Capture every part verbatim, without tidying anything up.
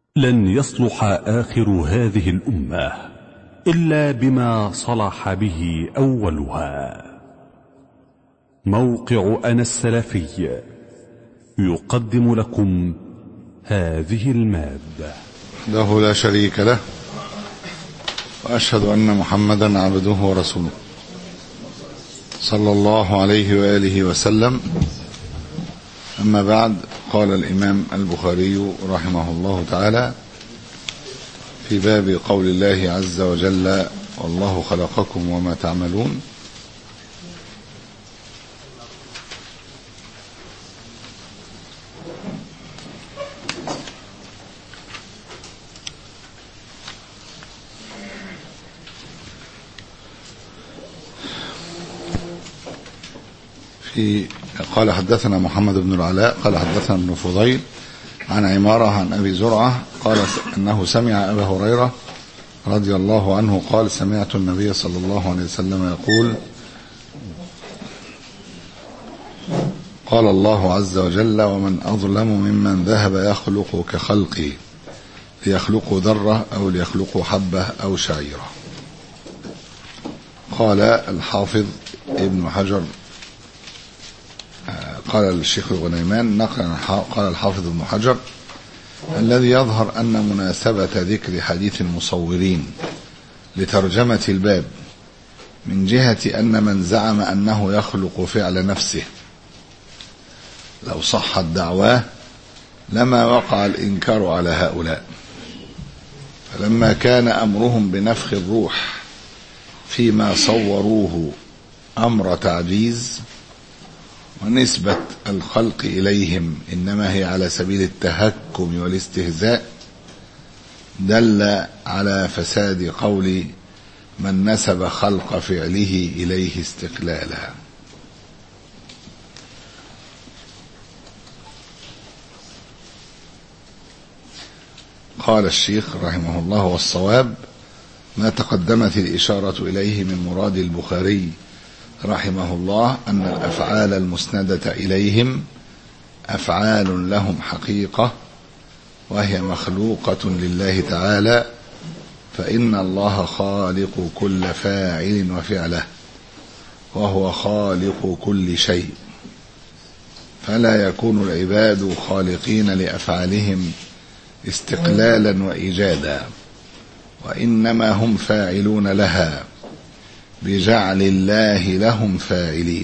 لن يصلح آخر هذه الأمة إلا بما صلح به أولها. موقع أنا السلفي يقدم لكم هذه المادة. له لا شريك له، وأشهد أن محمدا عبده ورسوله صلى الله عليه وآله وسلم. أما بعد، قال الإمام البخاري رحمه الله تعالى في باب قول الله عز وجل: والله خلقكم وما تعملون. في قال: حدثنا محمد بن العلاء قال حدثنا ابن فضيل عن عمارة عن أبي زرعة قال أنه سمع أبا هريرة رضي الله عنه قال: سمعت النبي صلى الله عليه وسلم يقول: قال الله عز وجل: ومن أظلم ممن ذهب يخلق كخلقي ليخلقوا ذرة أو ليخلقوا حبة أو شعيرة. قال الحافظ ابن حجر قال الشيخ الغنيمان نقلا قال الحافظ ابن حجر: الذي يظهر أن مناسبة ذكر حديث المصورين لترجمة الباب من جهة أن من زعم أنه يخلق فعل نفسه لو صحت دعواه لما وقع الإنكار على هؤلاء، فلما كان أمرهم بنفخ الروح فيما صوروه أمر تعجيز، ونسبة الخلق إليهم إنما هي على سبيل التهكم والاستهزاء، دل على فساد قول من نسب خلق فعله إليه استقلالا. قال الشيخ رحمه الله: والصواب ما تقدمت الإشارة إليه من مراد البخاري رحمه الله أن الأفعال المسندة إليهم أفعال لهم حقيقة، وهي مخلوقة لله تعالى، فإن الله خالق كل فاعل وفعله، وهو خالق كل شيء، فلا يكون العباد خالقين لأفعالهم استقلالا وإيجادا، وإنما هم فاعلون لها بجعل الله لهم فاعلين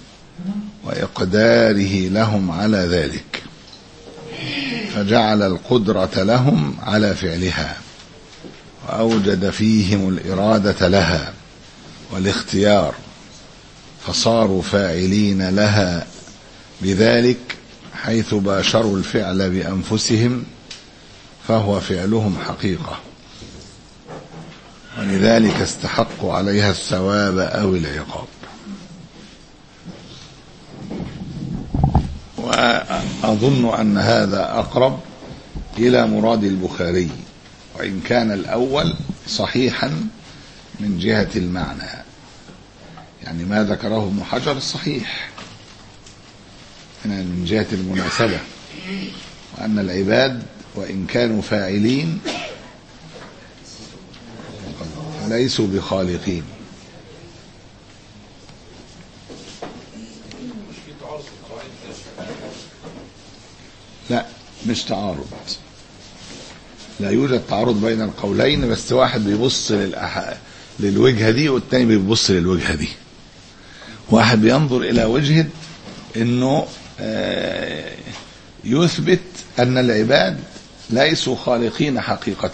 وإقداره لهم على ذلك، فجعل القدرة لهم على فعلها، وأوجد فيهم الإرادة لها والاختيار، فصاروا فاعلين لها بذلك، حيث باشروا الفعل بأنفسهم فهو فعلهم حقيقة، ولذلك استحقوا عليها الثواب أو العقاب. وأظن أن هذا أقرب إلى مراد البخاري، وإن كان الأول صحيحا من جهة المعنى، يعني ما ذكره ابن حجر صحيح من جهة المناسبة، وأن العباد وإن كانوا فاعلين ليسوا بخالقين. لا، مش تعارض، لا يوجد تعارض بين القولين، بس واحد بيبص للأح... للوجهة دي والتاني بيبص للوجهة دي. واحد بينظر إلى وجهة إنه يثبت أن العباد ليسوا خالقين حقيقة،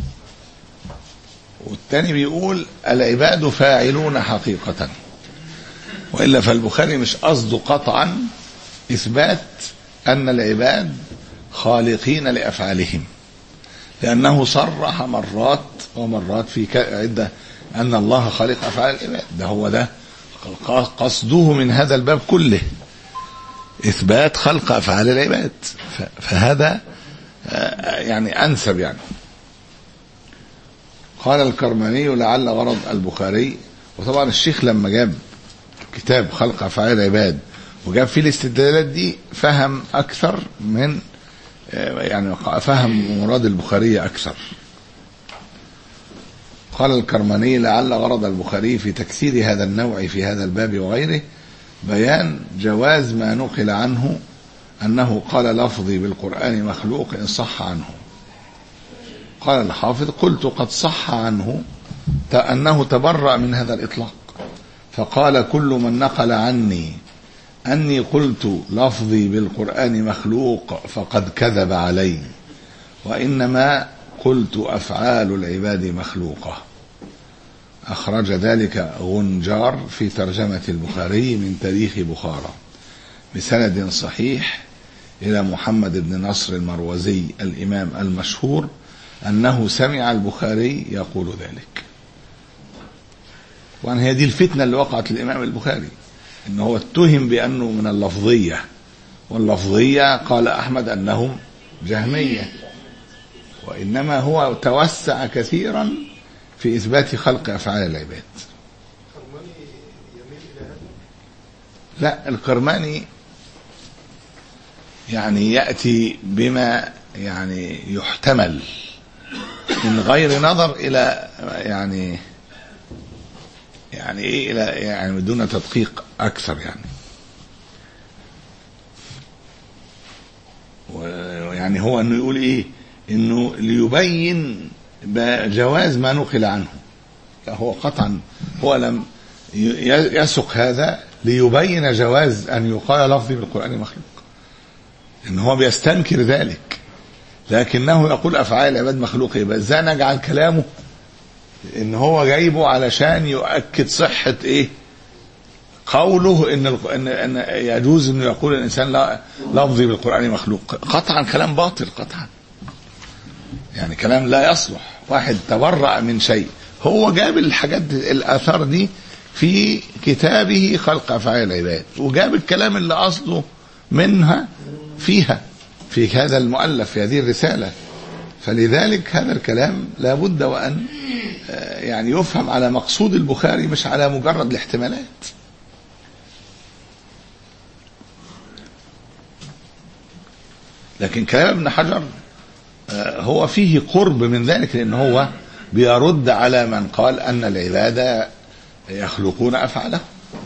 والتاني بيقول العباد فاعلون حقيقة. وإلا فالبخاري مش قصده قطعا إثبات أن العباد خالقين لأفعالهم، لأنه صرح مرات ومرات في عدة أن الله خالق أفعال العباد. ده هو ده قصده من هذا الباب كله، إثبات خلق أفعال العباد، فهذا يعني أنسب. يعني قال الكرماني: لعل غرض البخاري. وطبعا الشيخ لما جاب كتاب خلق أفعال العباد وجاب فيه الاستدلالات دي فهم أكثر من يعني فهم مراد البخاري أكثر. قال الكرماني: لعل غرض البخاري في تكسير هذا النوع في هذا الباب وغيره بيان جواز ما نقل عنه أنه قال لفظي بالقرآن مخلوق إن صح عنه. قال الحافظ: قلت قد صح عنه أنه تبرأ من هذا الإطلاق، فقال: كل من نقل عني أني قلت لفظي بالقرآن مخلوق فقد كذب علي، وإنما قلت أفعال العباد مخلوقة. أخرج ذلك غنجار في ترجمة البخاري من تاريخ بخارى بسند صحيح إلى محمد بن نصر المروزي الإمام المشهور أنه سمع البخاري يقول ذلك. وأن هي دي الفتنة اللي وقعت الإمام البخاري، إنه هو اتهم بأنه من اللفظية، واللفظية قال أحمد أنهم جهمية، وإنما هو توسع كثيرا في إثبات خلق أفعال العباد. لا، الكرماني يعني يأتي بما يعني يحتمل من غير نظر إلى يعني يعني إيه إلى يعني بدون تدقيق أكثر يعني. ويعني هو أنه يقول إيه؟ إنه ليبين بجواز ما نقل عنه. هو قطعا هو لم يسق هذا ليبين جواز أن يقال لفظي بالقرآن مخلوق، إن هو بيستنكر ذلك، لكنه يقول أفعال العباد مخلوق. يبقى إزاي نجعل كلامه إن هو جايبه علشان يؤكد صحة إيه قوله إن إن يجوز إنه يقول الإنسان لا لفظي بالقرآن مخلوق؟ قطعا كلام باطل قطعا، يعني كلام لا يصلح. واحد تبرأ من شيء، هو جاب الحاجات الآثار دي في كتابه خلق أفعال العباد، وجاب الكلام اللي قصده منها فيها في هذا المؤلف في هذه الرسالة. فلذلك هذا الكلام لا بد وأن يعني يفهم على مقصود البخاري مش على مجرد الاحتمالات. لكن كلام ابن حجر هو فيه قرب من ذلك، لأن هو بيرد على من قال أن العباد يخلقون أفعاله.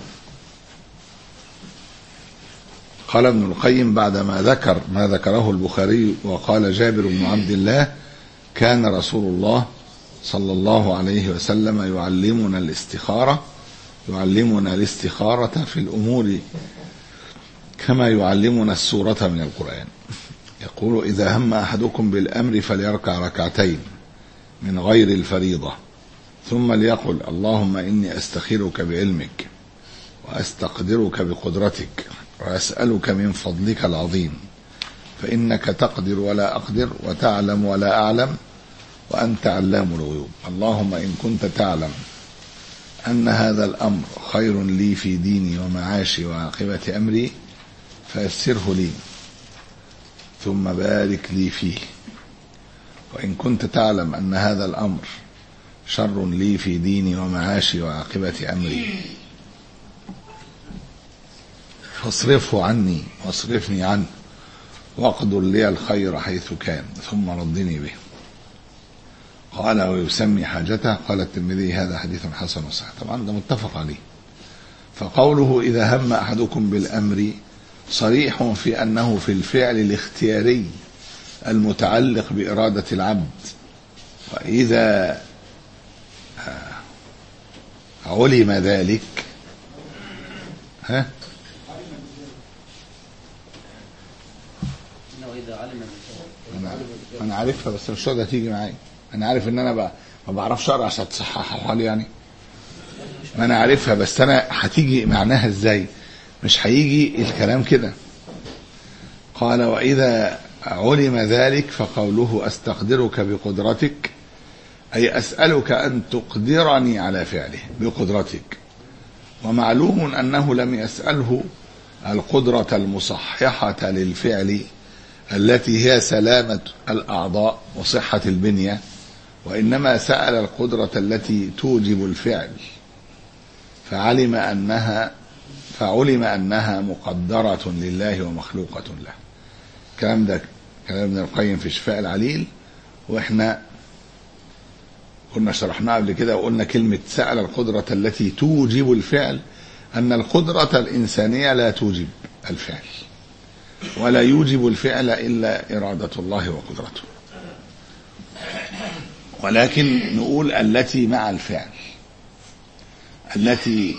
قال ابن القيم بعدما ذكر ما ذكره البخاري وقال جابر بن عبد الله: كان رسول الله صلى الله عليه وسلم يعلمنا الاستخارة يعلمنا الاستخارة في الأمور كما يعلمنا السورة من القرآن. يقول: إذا هم أحدكم بالأمر فليركع ركعتين من غير الفريضة، ثم ليقل: اللهم إني أستخيرك بعلمك وأستقدرك بقدرتك وأسألك من فضلك العظيم، فإنك تقدر ولا أقدر وتعلم ولا أعلم وأنت علام الغيوب. اللهم إن كنت تعلم أن هذا الأمر خير لي في ديني ومعاشي وعاقبة أمري فيسره لي، ثم بارك لي فيه. وإن كنت تعلم أن هذا الأمر شر لي في ديني ومعاشي وعاقبة أمري فاصرفه عني واصرفني عنه، واقدر لي الخير حيث كان، ثم ردني به. قال: ويسمي حاجته. قال الترمذي: هذا حديث حسن صحيح. طبعا ده متفق عليه. فقوله إذا هم أحدكم بالأمر صريح في أنه في الفعل الاختياري المتعلق بإرادة العبد، وإذا علم ذلك ها أنا عارفها بس مش راضية تيجي معايا. أنا عارف إن أنا بقى ما بعرفش أقرأ عشان تصححها لي يعني. ما أنا عارفها بس أنا هتيجي معناها إزاي؟ مش هيجي الكلام كده. قال: وإذا علم ذلك فقوله أستقدرك بقدرتك، أي أسألك أن تقدرني على فعله بقدرتك. ومعلوم أنه لم يسأله القدرة المصححة للفعل التي هي سلامة الأعضاء وصحة البنية، وإنما سأل القدرة التي توجب الفعل، فعلم أنها فعلم أنها مقدرة لله ومخلوقة له. الكلام ده كلام ابن القيم في شفاء العليل، واحنا كنا شرحناه قبل كده وقلنا كلمة سأل القدرة التي توجب الفعل، أن القدرة الإنسانية لا توجب الفعل، ولا يوجب الفعل إلا إرادة الله وقدرته، ولكن نقول التي مع الفعل، التي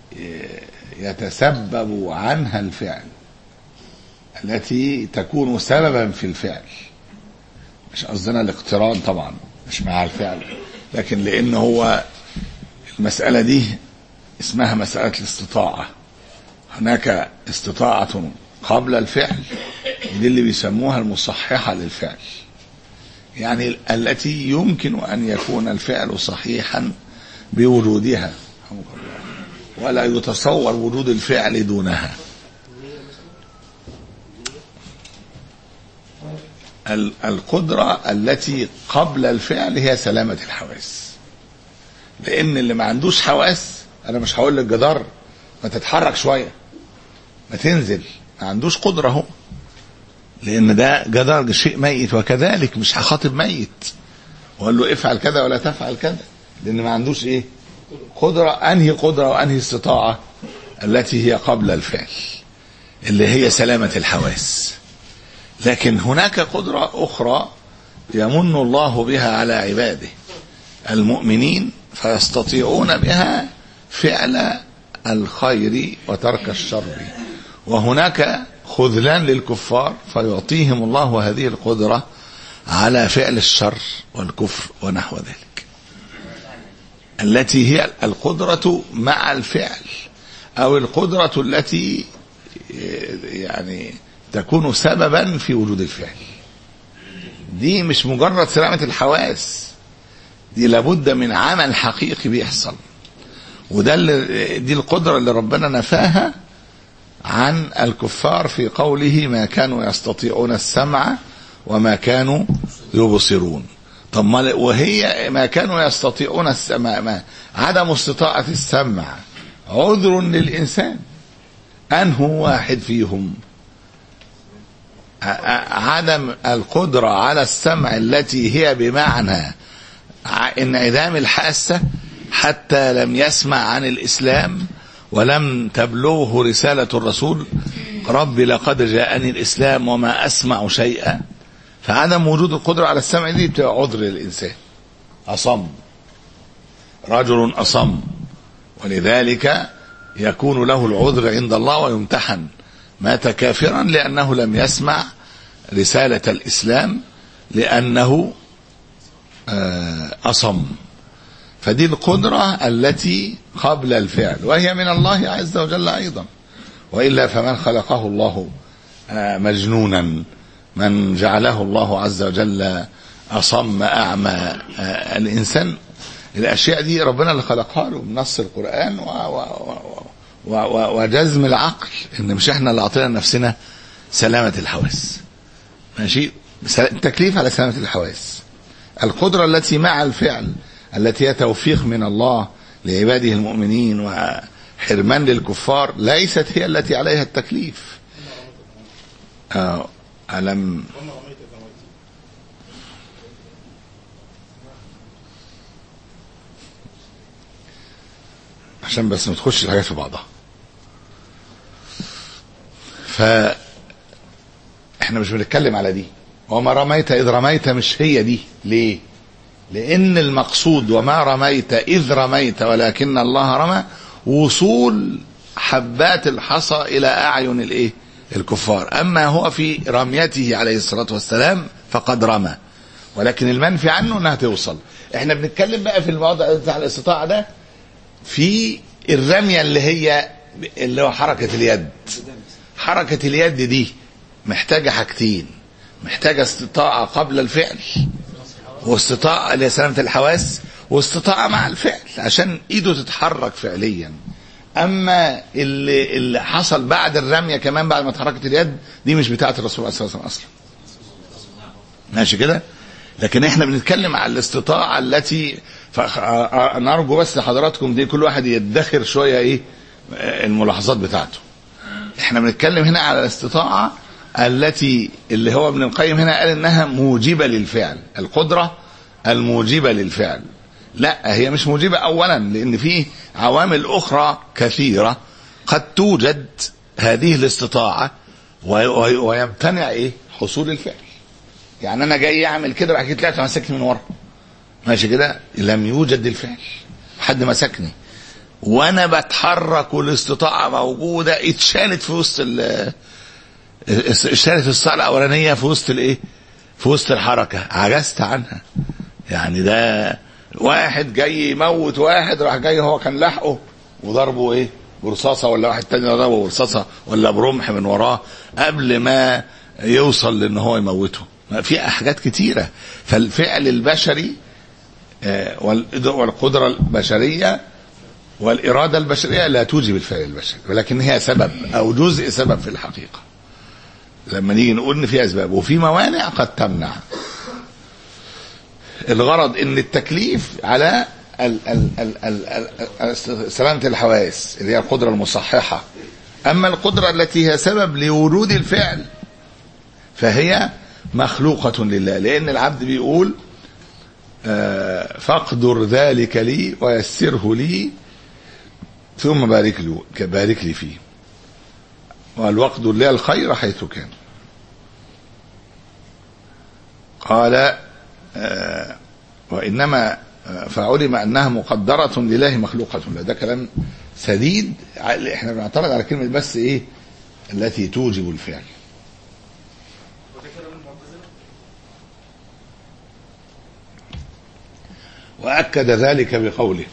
يتسبب عنها الفعل، التي تكون سببا في الفعل. مش قصدنا الاقتران طبعا، مش مع الفعل، لكن لأنه هو المسألة دي اسمها مسألة الاستطاعة. هناك استطاعة قبل الفعل، دي اللي بيسموها المصححة للفعل، يعني التي يمكن أن يكون الفعل صحيحا بوجودها ولا يتصور وجود الفعل دونها. القدرة التي قبل الفعل هي سلامة الحواس، لأن اللي ما عندوش حواس، أنا مش هقول للجدار ما تتحرك شوية، ما تنزل، ما عندوش قدرة هو، لأن ده جدار شيء ميت، وكذلك مش هخاطب ميت وقال له افعل كذا ولا تفعل كذا، لأن ما عندوش إيه قدرة. أنهي قدرة وأنهي استطاعة؟ التي هي قبل الفعل، اللي هي سلامة الحواس. لكن هناك قدرة أخرى يمن الله بها على عباده المؤمنين، فيستطيعون بها فعل الخير وترك الشر، وهناك خذلان للكفار فيعطيهم الله هذه القدرة على فعل الشر والكفر ونحو ذلك، التي هي القدرة مع الفعل، أو القدرة التي يعني تكون سببا في وجود الفعل. دي مش مجرد سلامة الحواس، دي لابد من عمل حقيقي بيحصل، وده اللي دي القدرة اللي ربنا نفاها عن الكفار في قوله ما كانوا يستطيعون السمع وما كانوا يبصرون. طب ما وهي ما كانوا يستطيعون السمع، ما عدم استطاعة السمع عذر للإنسان، أنه واحد فيهم عدم القدرة على السمع التي هي بمعنى انعدام الحاسة، حتى لم يسمع عن الإسلام ولم تبلغه رسالة الرسول رب لقد جاءني الإسلام وما أسمع شيئا. فعدم وجود القدرة على السمع دي بتبقى عذر للإنسان، أصم، رجل أصم، ولذلك يكون له العذر عند الله ويمتحن، مات كافرا لأنه لم يسمع رسالة الإسلام، لأنه أصم. فدي القدرة التي قبل الفعل، وهي من الله عز وجل أيضا، وإلا فمن خلقه الله مجنونا، من جعله الله عز وجل أصم أعمى. الإنسان الأشياء دي ربنا اللي خلقها له بنص القرآن و و و وجزم العقل، إن مش إحنا اللي أعطينا نفسنا سلامة الحواس. ماشي، التكليف على سلامة الحواس. القدرة التي مع الفعل، التي هي توفيق من الله لعباده المؤمنين وحرمان للكفار، ليست هي التي عليها التكليف. آه ألم عشان بس ما تخش الحاجات في بعضها. فاحنا مش بنتكلم على دي، وما رميت إذ رميت مش هي دي. ليه؟ لأن المقصود وما رميت إذ رميت ولكن الله رمى وصول حبات الحصى إلى أعين الإيه؟ الكفار. أما هو في رميته عليه الصلاة والسلام فقد رمى، ولكن المنفي عنه أنها توصل. احنا بنتكلم بقى في الموضوع بتاع الاستطاعة ده في الرمية اللي هي اللي هو حركة اليد. حركة اليد دي محتاجة حاجتين، محتاجة استطاعة قبل الفعل، واستطاعة لسلامة الحواس، واستطاعة مع الفعل عشان ايده تتحرك فعليا. اما اللي, اللي حصل بعد الرمية كمان بعد ما اتحركت اليد دي مش بتاعة الرسول صلى الله عليه وسلم اصلا. ماشي كده؟ لكن احنا بنتكلم على الاستطاعة التي نرجو بس لحضراتكم دي كل واحد يدخر شوية ايه الملاحظات بتاعته. احنا بنتكلم هنا على الاستطاعة التي اللي هو ابن القيم هنا قال انها موجبة للفعل، القدرة الموجبة للفعل. لا، هي مش موجبة اولا، لان فيه عوامل اخرى كثيرة قد توجد هذه الاستطاعة ويمتنع ايه حصول الفعل. يعني انا جاي اعمل كده بعد كده طلعت مسكني من ورا ماشي كده، لم يوجد الفعل، حد مسكني وانا بتحرك والاستطاعة موجودة، اتشالت في وسط ال اشترت الساعة الأولانية في وسط الايه في وسط الحركة، عجزت عنها. يعني ده واحد جاي يموت واحد، راح جاي هو كان لاحقه وضربه ايه برصاصة، ولا واحد تاني ضربه برصاصة ولا برمح من وراه قبل ما يوصل لان هو يموته. في حاجات كتيرة. فالفعل البشري والقدرة البشرية والإرادة البشرية لا توجب الفعل البشري، ولكن هي سبب أو جزء سبب في الحقيقة. لما نيجي نقول ان في اسباب وفي موانع قد تمنع. الغرض ان التكليف على ال ال ال ال ال سلامة الحواس اللي هي القدرة المصححة. اما القدرة التي هي سبب لورود الفعل فهي مخلوقة لله، لان العبد بيقول آه فاقدر ذلك لي ويسره لي ثم بارك له بارك لي فيه، والوقت لله الخير حيث كان. قال آه وإنما فعلم أنها مقدرة لله مخلوقة له. ده كلام سديد. احنا بنعترض على كلمة بس ايه التي توجب الفعل. وأكد ذلك بقوله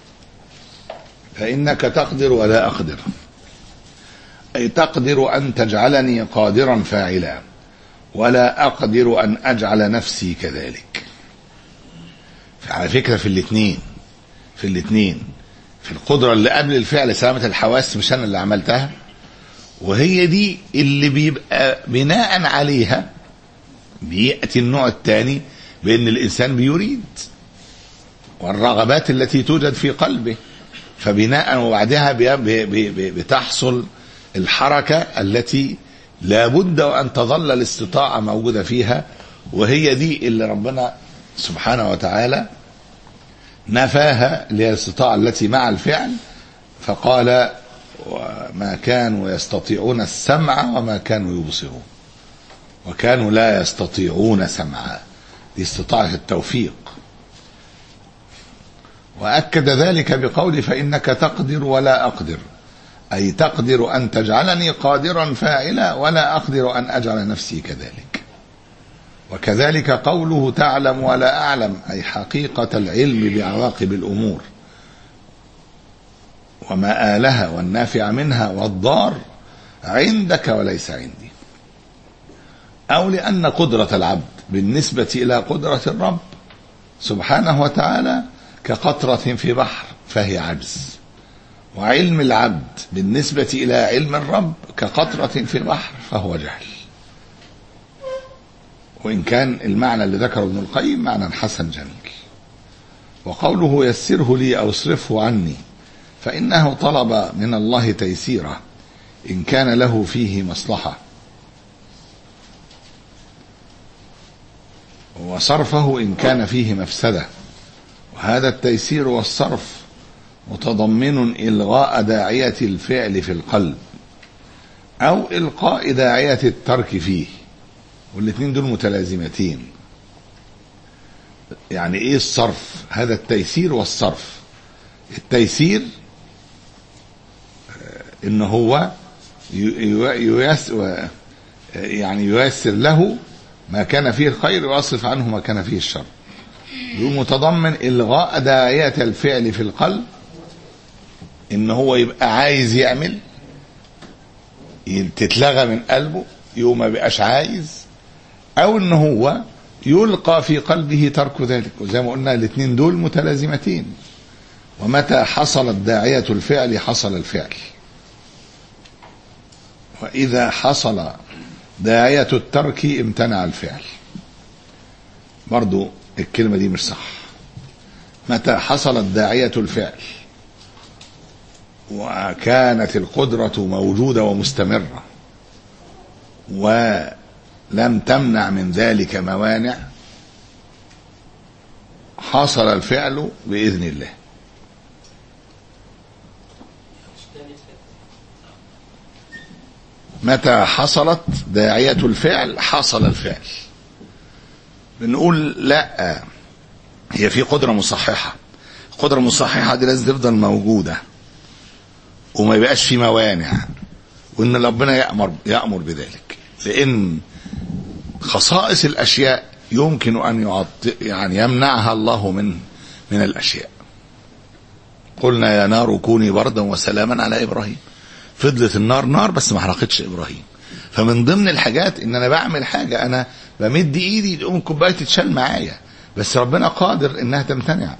فإنك تقدر ولا أقدر، أي تقدر أن تجعلني قادرا فاعلا ولا أقدر أن أجعل نفسي كذلك. على فكرة في الاثنين في الاثنين في القدرة اللي قبل الفعل سلامة الحواس مش أنا اللي عملتها، وهي دي اللي بيبقى بناء عليها بيأتي النوع الثاني بأن الإنسان بيريد والرغبات التي توجد في قلبه، فبناء وبعدها بتحصل الحركة التي لا بد أن تظل الاستطاعة موجودة فيها، وهي دي اللي ربنا سبحانه وتعالى نفاها، اللي هي الاستطاعة التي مع الفعل. فقال وما كانوا يستطيعون السمع وما كانوا يبصرون، وكانوا لا يستطيعون سمعا، دي استطاعة التوفيق. وأكد ذلك بقول فإنك تقدر ولا أقدر، أي تقدر أن تجعلني قادرا فاعلا ولا أقدر أن أجعل نفسي كذلك. وكذلك قوله تعلم ولا أعلم، أي حقيقة العلم بعواقب الأمور ومآلها والنافع منها والضار عندك وليس عندي. أو لأن قدرة العبد بالنسبة إلى قدرة الرب سبحانه وتعالى كقطرة في بحر فهي عجز، وعلم العبد بالنسبة إلى علم الرب كقطرة في بحر فهو جهل. وإن كان المعنى اللي ذكره ابن القيم معنى حسن جميل. وقوله يسره لي أو اصرفه عني، فإنه طلب من الله تيسيره إن كان له فيه مصلحة، وصرفه إن كان فيه مفسدة. وهذا التيسير والصرف متضمن إلغاء داعية الفعل في القلب أو إلقاء داعية الترك فيه، والاثنين دول متلازمتين. يعني إيه الصرف؟ هذا التيسير والصرف. التيسير إن هو ييسر، يعني ييسر له ما كان فيه الخير ويصرف عنه ما كان فيه الشر. يقول متضمن إلغاء داعية الفعل في القلب، إن هو يبقى عايز يعمل تتلغى من قلبه يوم ما بقاش عايز، أو إن هو يلقى في قلبه ترك ذلك. وزي ما قلنا الاثنين دول متلازمتين، ومتى حصلت داعية الفعل حصل الفعل، وإذا حصل داعية الترك امتنع الفعل. برضو الكلمة دي مش صح. متى حصلت داعية الفعل وكانت القدرة موجودة ومستمرة ولم تمنع من ذلك موانع حصل الفعل بإذن الله. متى حصلت داعية الفعل حصل الفعل. بنقول لا، هي في قدرة مصححة. القدرة المصححة دي لازم تفضل موجودة وما يبقاش في موانع، وإن ربنا يأمر يأمر بذلك، لأن خصائص الأشياء يمكن أن يعط يعني يمنعها الله من من الأشياء. قلنا يا نار كوني بردا وسلاما على إبراهيم، فضلت النار نار بس ما حرقتش إبراهيم. فمن ضمن الحاجات إن أنا بعمل حاجة، أنا بمد إيدي تقوم الكوباية تتشال معايا، بس ربنا قادر إنها تمتنع.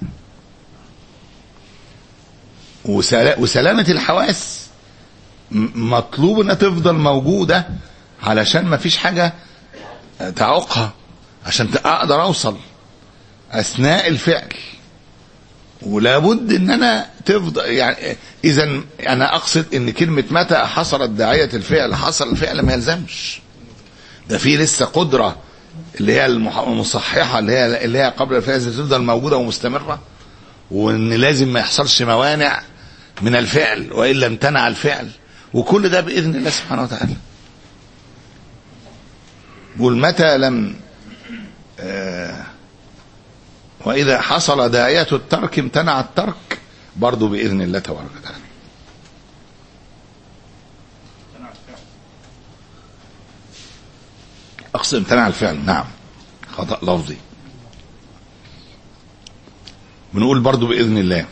وسلامة الحواس مطلوب إنها تفضل موجودة علشان ما فيش حاجة تعوقها، عشان أقدر أوصل أثناء الفعل. ولا بد ان انا تفضل يعني. اذا انا اقصد ان كلمه متى حصلت داعيه الفعل حصل الفعل ما يلزمش، ده في لسه قدره اللي هي المصححه اللي هي اللي هي قبل الفعل تفضل موجوده ومستمره، وان لازم ما يحصلش موانع من الفعل والا امتنع الفعل، وكل ده باذن الله سبحانه وتعالى. والمتى لم آه وإذا حصل داعية الترك امتنع الترك برضو بإذن الله تبارك وتعالى. أقصد امتنع الفعل، نعم خطأ لفظي. بنقول برضو بإذن الله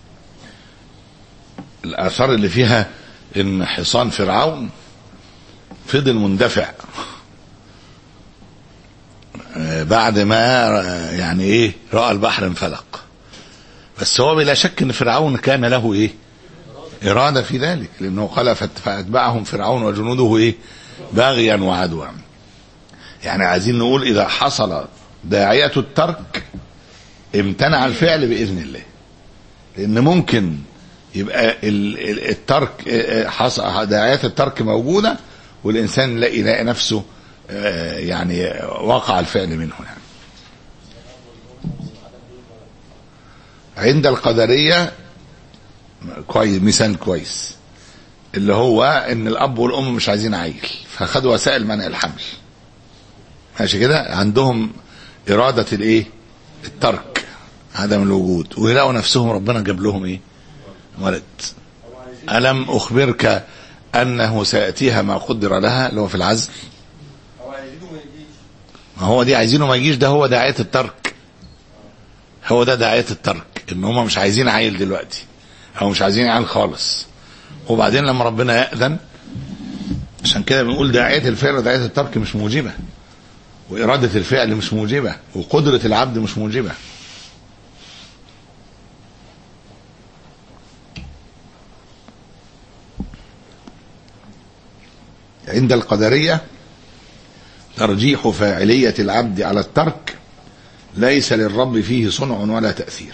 الآثار اللي فيها إن حصان فرعون فضل مندفع بعد ما يعني ايه رأى البحر انفلق، بس هو بلا شك ان فرعون كان له ايه إرادة في ذلك، لأنه قال فأتبعهم فرعون وجنوده ايه باغيا وعدوا. يعني عايزين نقول إذا حصل داعية الترك امتنع الفعل بإذن الله، لأن ممكن يبقى الترك حصل داعية الترك موجودة والإنسان يلاقي نفسه يعني وقع الفعل منه. يعني عند القدرية كويس، مثال كويس اللي هو ان الاب والام مش عايزين عيل فخدوا وسائل منع الحمل، ماشي كده، عندهم إرادة الايه الترك عدم الوجود، ويلاقوا نفسهم ربنا جاب لهم ايه ولد. ألم أخبرك أنه سيأتيها ما قدر لها اللي هو في العزل. ما هو دي عايزينه ما يجيش، ده هو داعية الترك، هو ده داعية الترك، ان هم مش عايزين عيل دلوقتي او مش عايزين عيل خالص، وبعدين لما ربنا يأذن. عشان كده بنقول داعية الفعل داعية الترك مش موجبة، وإرادة الفعل مش موجبة، وقدرة العبد مش موجبة. عند القدرية ترجيح فاعلية العبد على الترك ليس للرب فيه صنع ولا تأثير،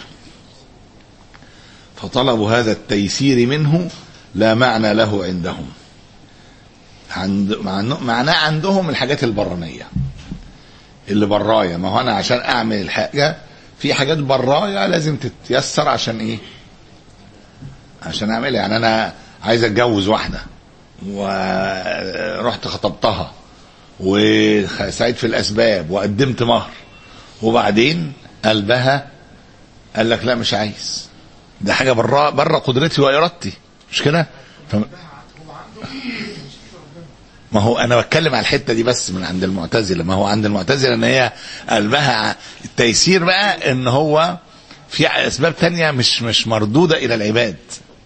فطلب هذا التيسير منه لا معنى له عندهم. عند معناه عندهم الحاجات البرانية اللي برايا. ما هو أنا عشان أعمل الحاجة في حاجات برايا لازم تتيسر عشان إيه؟ عشان أعملها. يعني أنا عايز أتجوز واحدة ورحت خطبتها وسعيد في الأسباب وقدمت مهر، وبعدين قلبها قال لك لا مش عايز، ده حاجة برا برا قدرتي وإرادتي، مش كده؟ ف... ما هو أنا بتكلم على الحتة دي بس من عند المعتزلة. ما هو عند المعتزلة إن هي قلبها التيسير بقى إن هو في أسباب تانية مش مش مردودة إلى العباد.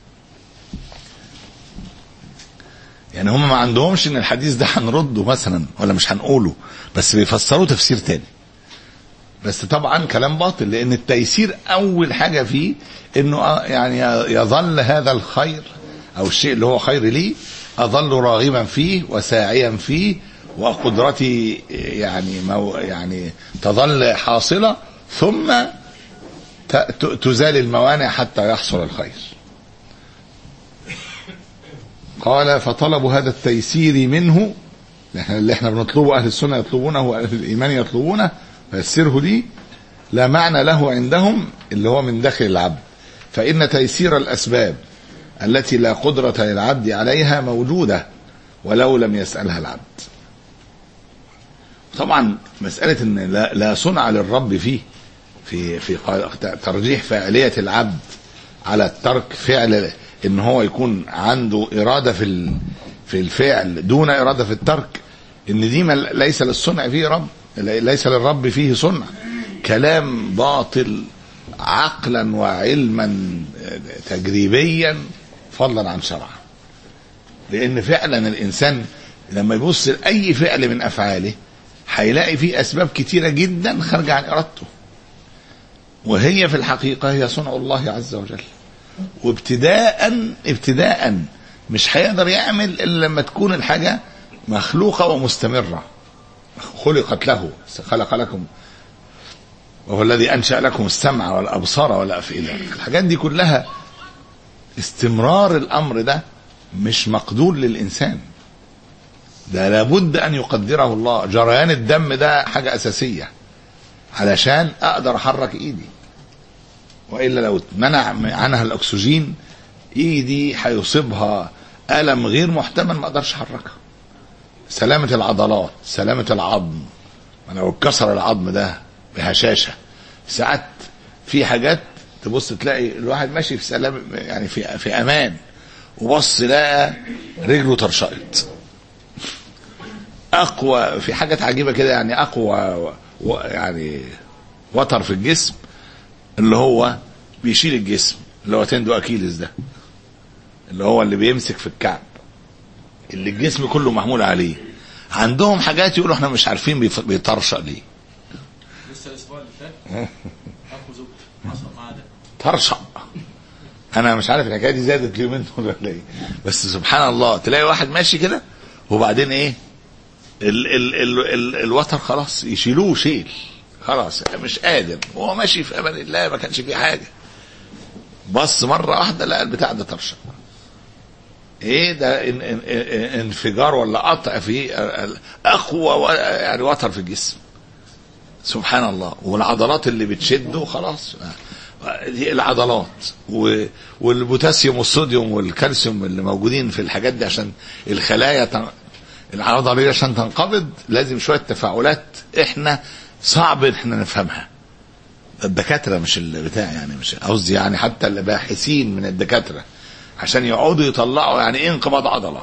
يعني هم ما عندهمش ان الحديث ده هنرده مثلا ولا مش هنقوله، بس بيفسروه تفسير تاني. بس طبعا كلام باطل، لان التيسير اول حاجة فيه انه يعني يظل هذا الخير او الشيء اللي هو خير لي اظل راغبا فيه وساعيا فيه، وقدرتي يعني مو يعني تظل حاصلة، ثم تزال الموانع حتى يحصل الخير. قال فطلب هذا التيسير منه اللي احنا بنطلبه أهل السنة يطلبونه وأهل الإيمان يطلبونه، فيسره لي، لا معنى له عندهم اللي هو من داخل العبد. فإن تيسير الأسباب التي لا قدرة للعبد عليها موجودة ولو لم يسألها العبد. طبعا مسألة ان لا, لا صنع للرب فيه في في ترجيح فاعلية العبد على الترك، فعل ان هو يكون عنده إرادة في في الفعل دون إرادة في الترك، ان دي ليس للصنع فيه رب، ليس للرب فيه صنع، كلام باطل عقلا وعلما تجريبيا فضلا عن شرعا. لان فعلا الانسان لما يبص لاي فعل من افعاله هيلاقي فيه اسباب كتيره جدا خارجه عن ارادته، وهي في الحقيقه هي صنع الله عز وجل. وابتداء ابتداء مش هيقدر يعمل الا لما تكون الحاجه مخلوقه ومستمره، خلقت له، خلق لكم، وهو الذي انشا لكم السمع والابصار والافئده. الحاجات دي كلها استمرار الامر ده مش مقدور للانسان، ده لابد ان يقدره الله. جريان الدم ده حاجه اساسيه علشان اقدر احرك ايدي، والا لو منع عنها الاكسجين ايدي هيصيبها الم غير محتمل، ما اقدرش احركها. سلامه العضلات، سلامه العظم، لو اتكسر العظم ده بهشاشه، ساعات في حاجات تبص تلاقي الواحد ماشي في سلام، يعني في في امان، وبص لقى رجله طرشقت. اقوى في حاجات عجيبه كده، يعني اقوى يعني وتر في الجسم اللي هو بيشيل الجسم، اللي هو تندو اكيلس ده، اللي هو اللي بيمسك في الكعب، اللي الجسم كله محمول عليه. عندهم حاجات يقولوا احنا مش عارفين بيطرشق ليه. لسه الاسبوع اللي فات اخو زوجتي حصل معاه ده طرشق. انا مش عارف الحكايه دي زادت اليومين دول ولا ايه، بس سبحان الله تلاقي واحد ماشي كده وبعدين ايه ال ال ال ال الوتر خلاص يشيلوه شيل، خلاص مش قادر، وهو ماشي في امان الله ما كانش فيه حاجه، بص مره واحده لقى البتاع ده طرشق. ايه ده؟ ان ان انفجار ولا قطع في اقوى يعني وتر في الجسم، سبحان الله. والعضلات اللي بتشده خلاص، دي العضلات والبوتاسيوم والصوديوم والكالسيوم اللي موجودين في الحاجات دي عشان الخلايا العضليه عشان تنقبض لازم شويه تفاعلات احنا صعب احنا نفهمها. الدكاتره مش البتاع يعني، مش قصدي يعني حتى الباحثين من الدكاتره عشان يقعدوا يطلعوا يعني ايه انقباض عضله.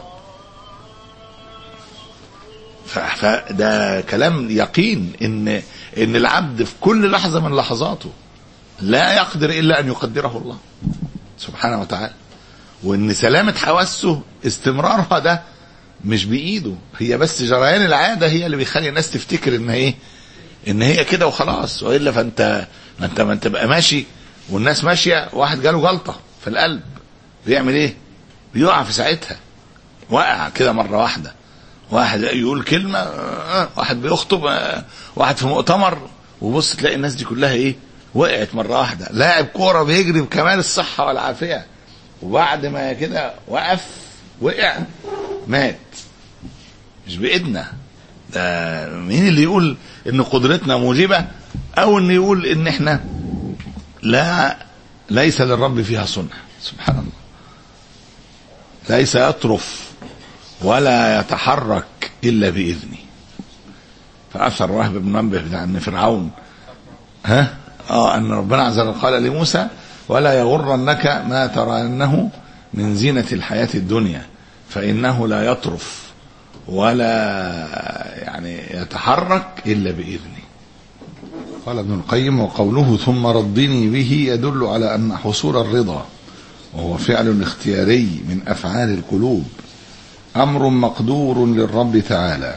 فده كلام يقين ان ان العبد في كل لحظه من لحظاته لا يقدر الا ان يقدره الله سبحانه وتعالى، وان سلامه حواسه استمرارها ده مش بايده، هي بس جريان العاده هي اللي بيخلي الناس تفتكر ان ايه ان هي كده وخلاص. والا فانت ما انت ما انت بقى ماشي والناس ماشيه، واحد جاله جلطه في القلب بيعمل ايه؟ بيقع في ساعتها، وقع كده مره واحده. واحد يقول كلمه، واحد بيخطب، واحد في مؤتمر، وبص تلاقي الناس دي كلها ايه؟ وقعت مره واحده. لاعب كوره بيجري بكمال الصحه والعافيه، وبعد ما كده وقف وقع مات. مش بايدنا ده. مين اللي يقول ان قدرتنا موجبه، او ان يقول ان احنا لا ليس للرب فيها صنع؟ سبحان الله. ليس يطرف ولا يتحرك الا باذنه. فاثر وهب بن منبه بتاع ان فرعون ها اه ان ربنا عز وجل قال لموسى ولا يغرنك ما ترى انه من زينة الحياة الدنيا فانه لا يطرف ولا يعني يتحرك الا باذنه. قال ابن القيم وقوله ثم رضني به يدل على ان حصول الرضا وهو فعل اختياري من افعال القلوب امر مقدور للرب تعالى،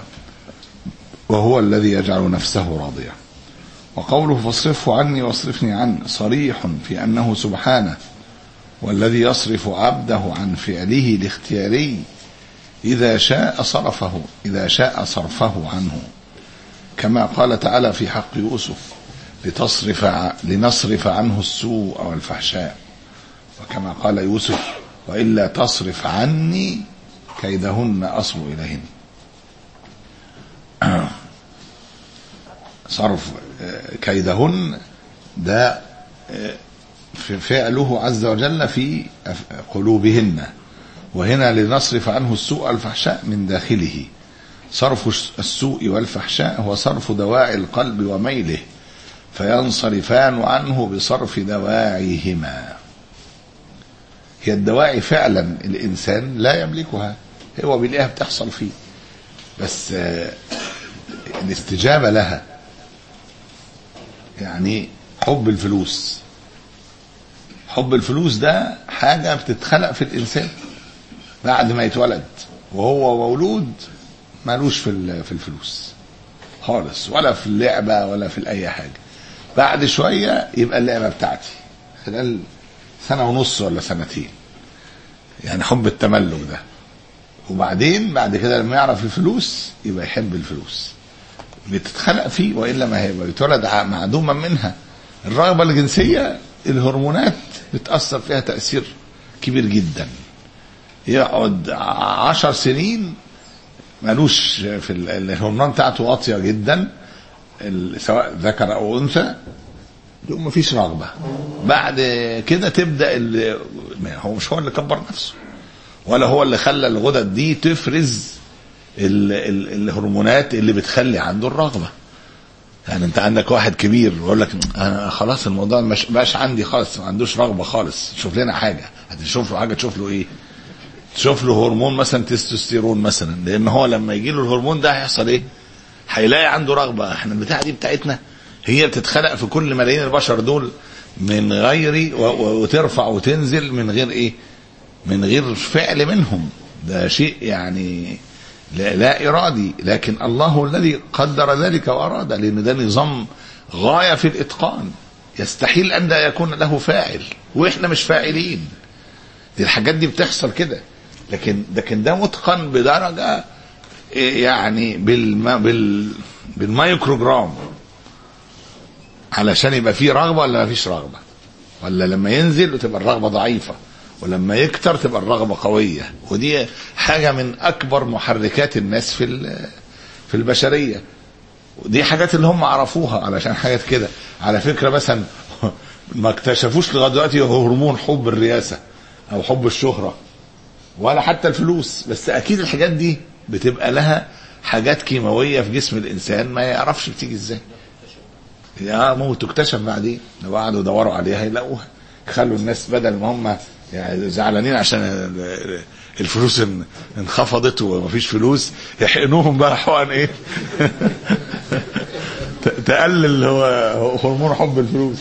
وهو الذي يجعل نفسه راضية. وقوله فاصرفه عني واصرفني عنه صريح في انه سبحانه والذي يصرف عبده عن فعله الاختياري اذا شاء صرفه اذا شاء صرفه عنه، كما قال تعالى في حق يوسف لتصرف لنصرف عنه السوء والفحشاء، وكما قال يوسف وإلا تصرف عني كيدهن أصب إليهن. صرف كيدهن ده فعله عز وجل في قلوبهن، وهنا لنصرف عنه السوء والفحشاء من داخله. صرف السوء والفحشاء هو صرف دواعي القلب وميله، فينصرفان عنه بصرف دواعيهما. هي الدواعي فعلا الإنسان لا يملكها، هو بيلاقيها بتحصل فيه، بس الاستجابة لها. يعني حب الفلوس، حب الفلوس ده حاجة بتتخلق في الإنسان بعد ما يتولد، وهو مولود مالوش في في الفلوس خالص، ولا في اللعبة ولا في أي حاجة. بعد شوية يبقى اللعبة بتاعتي خلال سنة ونص ولا سنتين، يعني حب التملك ده. وبعدين بعد كده لما يعرف الفلوس يبقى يحب الفلوس، بتتخلق فيه، وإلا ما هي بيتولد معدوما منها. الرغبة الجنسية الهرمونات بتأثر فيها تأثير كبير جدا، يقعد عشر سنين مالوش في الهرمونات بتاعته واطية جدا، سواء ذكر أو أنثى، ما فيش رغبة. بعد كده تبدأ، هو مش هو اللي كبر نفسه، ولا هو اللي خلى الغدد دي تفرز ال ال الهرمونات اللي بتخلي عنده الرغبة. يعني انت عندك واحد كبير ويقول لك انا خلاص الموضوع مش باش عندي خالص، ما عندوش رغبة خالص، شوف لنا حاجة. هتشوف له حاجة، تشوف له ايه؟ تشوف له هرمون مثلا تستوستيرون مثلا، لان هو لما يجي له الهرمون ده هيحصل ايه؟ هيلاقي عنده رغبة. احنا البتاعة دي بتاعتنا هي بتتخلق في كل ملايين البشر دول من غير، وترفع وتنزل من غير ايه؟ من غير فعل منهم. ده شيء يعني لا, لا إرادي، لكن الله الذي قدر ذلك وأراد، لأن ده نظام غاية في الإتقان، يستحيل أن لا يكون له فاعل، وإحنا مش فاعلين. دي الحاجات دي بتحصل كده، لكن لكن ده متقن بدرجة يعني بالما بال بالمايكروجرام، علشان يبقى فيه رغبة ولا ما فيش رغبة، ولا لما ينزل وتبقى الرغبة ضعيفة، ولما يكتر تبقى الرغبة قوية. ودي حاجة من أكبر محركات الناس في في البشرية، ودي حاجات اللي هم عرفوها علشان حاجات كده. على فكرة مثلا ما اكتشفوش لغاية دلوقتي هرمون حب الرئاسة أو حب الشهرة ولا حتى الفلوس، بس أكيد الحاجات دي بتبقى لها حاجات كيماوية في جسم الإنسان ما يعرفش بتيجي إزاي. يا مو تكتشف بعدين، لو قعدوا يدوروا عليها يلاقوها. خلوا الناس بدل ما هم يعني زعلانين عشان الفلوس انخفضت ومفيش فلوس، يحقنوهم بقى حقن ايه تقلل هو هرمون حب الفلوس.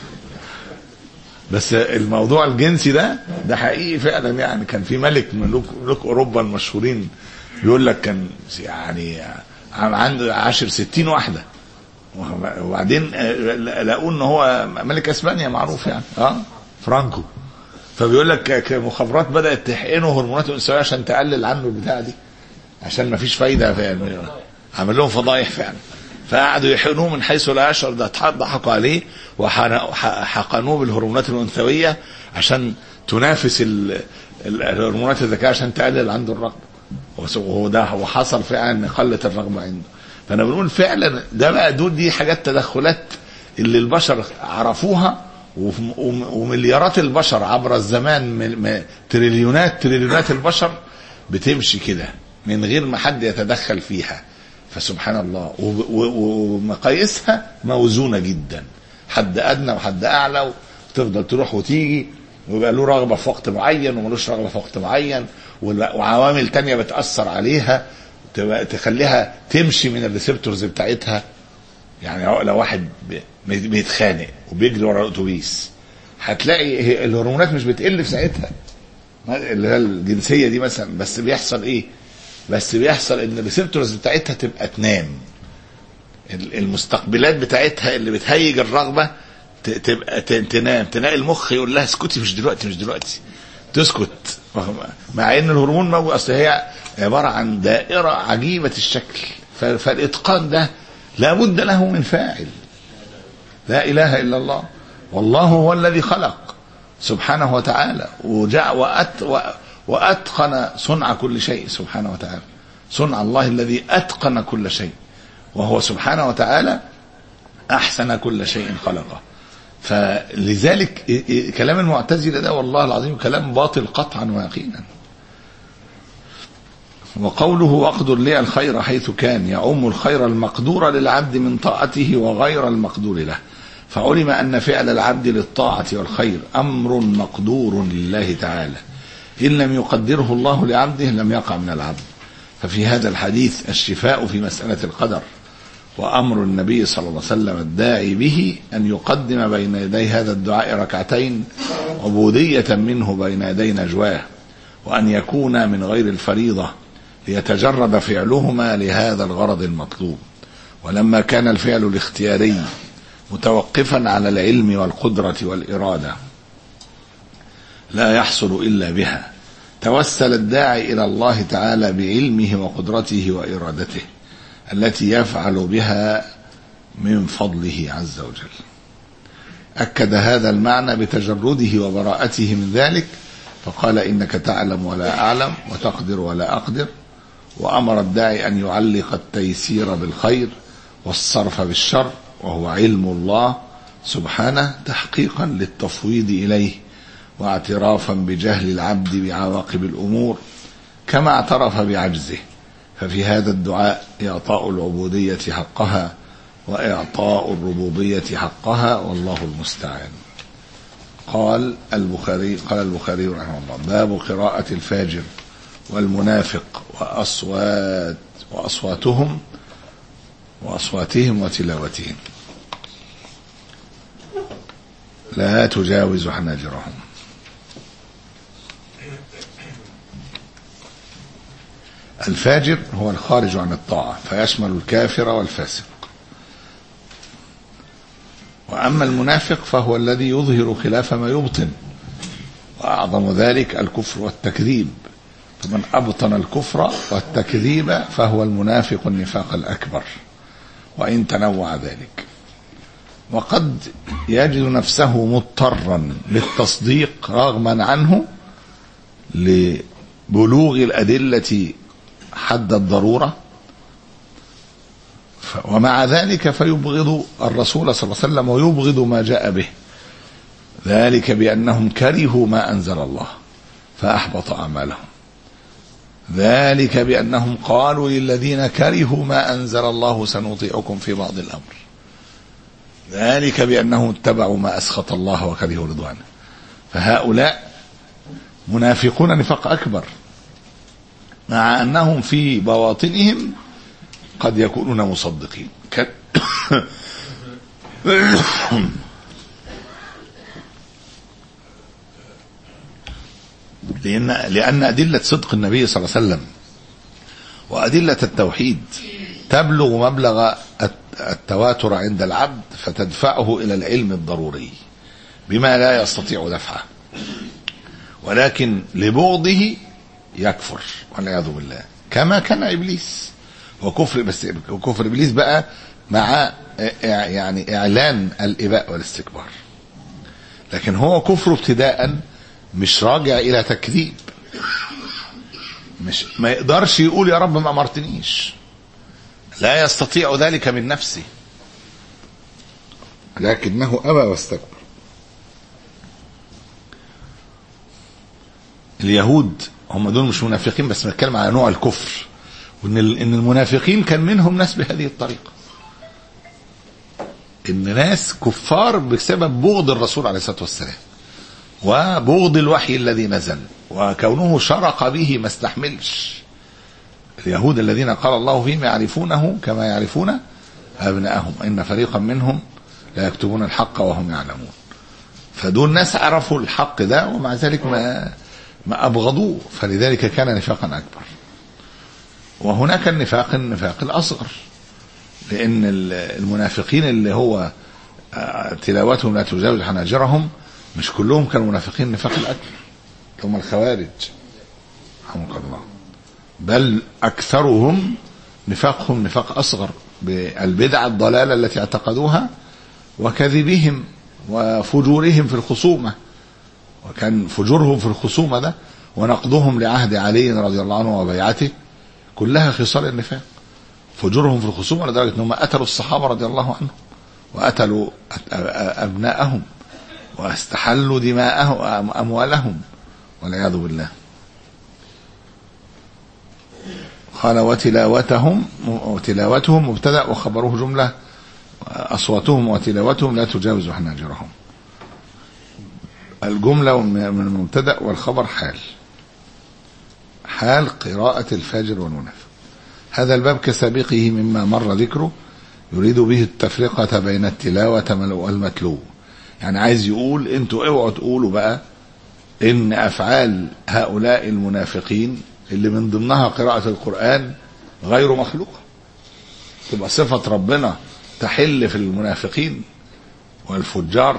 بس الموضوع الجنسي ده ده حقيقي فعلا. يعني كان في ملك من ملوك, ملوك اوروبا المشهورين يقول لك كان يعني عنده عشر ستين واحدة، وبعدين لقوا ان هو ملك اسبانيا معروف يعني اه فرانكو. فبيقول لك المخابرات بدأت تحقنه هرمونات انثويه عشان تقلل عنه البتاعه دي، عشان ما فيش فايده فعلا. عمل لهم فضايح فعلا، فقعدوا يحقنوه من حيث لا يشعر. ده ضحكوا عليه وحقنوه بالهرمونات الانثويه عشان تنافس الهرمونات الذكيه عشان تقلل عنده الرغبه، وهو ده وحصل فعلا ان قلت الرغبه عنده. فانا بنقول فعلا ده بقى دول دي حاجات تدخلات اللي البشر عرفوها، ومليارات البشر عبر الزمان، تريليونات تريليونات البشر بتمشي كده من غير ما حد يتدخل فيها. فسبحان الله، ومقاييسها موزونة جدا، حد أدنى وحد أعلى، وتفضل تروح وتيجي، ويبقى له رغبة في وقت معين وملوش رغبة في وقت معين، وعوامل تانية بتأثر عليها تخليها تمشي من الريسبتورز بتاعتها. يعني لو واحد بيتخانق وبيجري ورا الاتوبيس، هتلاقي الهرمونات مش بتقل في ساعتها اللي هي الجنسيه دي مثلا، بس بيحصل ايه؟ بس بيحصل ان الريسبتورز بتاعتها تبقى تنام، المستقبلات بتاعتها اللي بتهيج الرغبه تبقى تنام، تلاقي المخ يقول لها اسكتي، مش دلوقتي مش دلوقتي، تسكت، مع ان الهرمون موجود. اصل هي عباره عن دائره عجيبه الشكل. فالاتقان ده لابد له من فاعل، لا اله الا الله، والله هو الذي خلق سبحانه وتعالى، وجاء وأت واتقن صنع كل شيء سبحانه وتعالى. صنع الله الذي اتقن كل شيء، وهو سبحانه وتعالى أحسن كل شيء خلقه. فلذلك كلام المعتزلة ده والله العظيم كلام باطل قطعا ويقينا. وقوله واقدر لي الخير حيث كان يعم الخير المقدور للعبد من طاعته وغير المقدور له، فعلم أن فعل العبد للطاعة والخير أمر مقدور لله تعالى، إن لم يقدره الله لعبده لم يقع من العبد. ففي هذا الحديث الشفاء في مسألة القدر، وأمر النبي صلى الله عليه وسلم الداعي به أن يقدم بين يدي هذا الدعاء ركعتين عبودية منه بين يدي نجواه، وأن يكون من غير الفريضة ليتجرد فعلهما لهذا الغرض المطلوب. ولما كان الفعل الاختياري متوقفا على العلم والقدرة والإرادة لا يحصل إلا بها، توسل الداعي إلى الله تعالى بعلمه وقدرته وإرادته التي يفعل بها من فضله عز وجل. أكد هذا المعنى بتجرده وبراءته من ذلك، فقال إنك تعلم ولا أعلم وتقدر ولا أقدر. وأمر الداعي أن يعلق التيسير بالخير والصرف بالشر، وهو علم الله سبحانه تحقيقا للتفويض إليه واعترافا بجهل العبد بعواقب الأمور كما اعترف بعجزه. ففي هذا الدعاء إعطاء العبودية حقها وإعطاء الربوبية حقها، والله المستعان. قال البخاري قال البخاري رحمه الله: باب قراءة الفاجر والمنافق وأصوات وأصواتهم وأصواتهم وتلاوتهم لا تجاوز حناجرهم. الفاجر هو الخارج عن الطاعة، فيشمل الكافر والفاسق. وأما المنافق فهو الذي يظهر خلاف ما يبطن، وأعظم ذلك الكفر والتكذيب، فمن أبطن الكفر والتكذيب فهو المنافق النفاق الأكبر وإن تنوع ذلك. وقد يجد نفسه مضطرا للتصديق رغما عنه لبلوغ الأدلة حد الضرورة، ومع ذلك فيبغض الرسول صلى الله عليه وسلم ويبغض ما جاء به، ذلك بأنهم كرهوا ما أنزل الله فأحبط أعمالهم، ذلك بأنهم قالوا للذين كرهوا ما أنزل الله سنطيعكم في بعض الأمر، ذلك بأنهم اتبعوا ما أسخط الله وكرهوا رضوانه. فهؤلاء منافقون نفاق أكبر، مع أنهم في بواطنهم قد يكونون مصدقين. لأن لأن أدلة صدق النبي صلى الله عليه وسلم وأدلة التوحيد تبلغ مبلغ التواتر عند العبد، فتدفعه إلى العلم الضروري بما لا يستطيع دفعه، ولكن لبغضه يكفر والعياذ بالله، كما كان إبليس. وكفر بس وكفر إبليس بقى مع يعني إعلان الإباء والاستكبار، لكن هو كفر ابتداء مش راجع إلى تكذيب، مش ما يقدرش يقول يا رب ما أمرتنيش، لا يستطيع ذلك من نفسه، لكنه أبى واستكبر. اليهود هم دول مش منافقين، بس بنتكلم على نوع الكفر، وان ان المنافقين كان منهم ناس بهذه الطريقه، ان ناس كفار بسبب بغض الرسول عليه الصلاه والسلام وبغض الوحي الذي نزل، وكونه شرق به ما استحملش. اليهود الذين قال الله فيهم يعرفونه كما يعرفون أبناءهم إن فريقا منهم لا يكتبون الحق وهم يعلمون. فدول ناس عرفوا الحق ده ومع ذلك ما ما أبغضوه، فلذلك كان نفاقا أكبر. وهناك النفاق النفاق الأصغر، لأن المنافقين اللي هو تلاوتهم لا تجاوز حناجرهم مش كلهم كانوا منافقين النفاق الأكبر، هم الخوارج رحمك الله، بل أكثرهم نفاقهم نفاق أصغر بالبدع الضلالة التي اعتقدوها وكذبهم وفجورهم في الخصومة. وكان فجورهم في الخصومة ده ونقضهم لعهد علي رضي الله عنه وبيعته كلها خصال النفاق. فجورهم في الخصومة لدرجة أنهم قتلوا الصحابة رضي الله عنهم وقتلوا أبناءهم واستحلوا دماءهم أموالهم والعياذ بالله. قال وتلاوتهم وتلاوتهم مبتدأ وخبره جملة، أصواتهم وتلاوتهم لا تجاوز حناجرهم. الجملة من المبتدأ والخبر حال حال قراءة الفاجر والمنافق. هذا الباب كسابقه مما مر ذكره يريد به التفرقة بين التلاوة والمتلو. يعني عايز يقول انتوا اوعوا تقولوا بقى ان افعال هؤلاء المنافقين اللي من ضمنها قراءة القرآن غير مخلوقة، تبقى صفة ربنا تحل في المنافقين والفجار،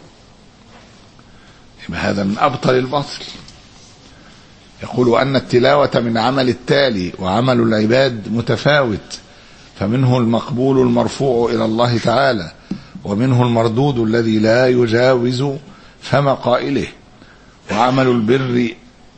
يبقى هذا من أبطل الباطل. يقول أن التلاوة من عمل التالي وعمل العباد متفاوت، فمنه المقبول المرفوع إلى الله تعالى، ومنه المردود الذي لا يجاوز فم قائله. وعمل البر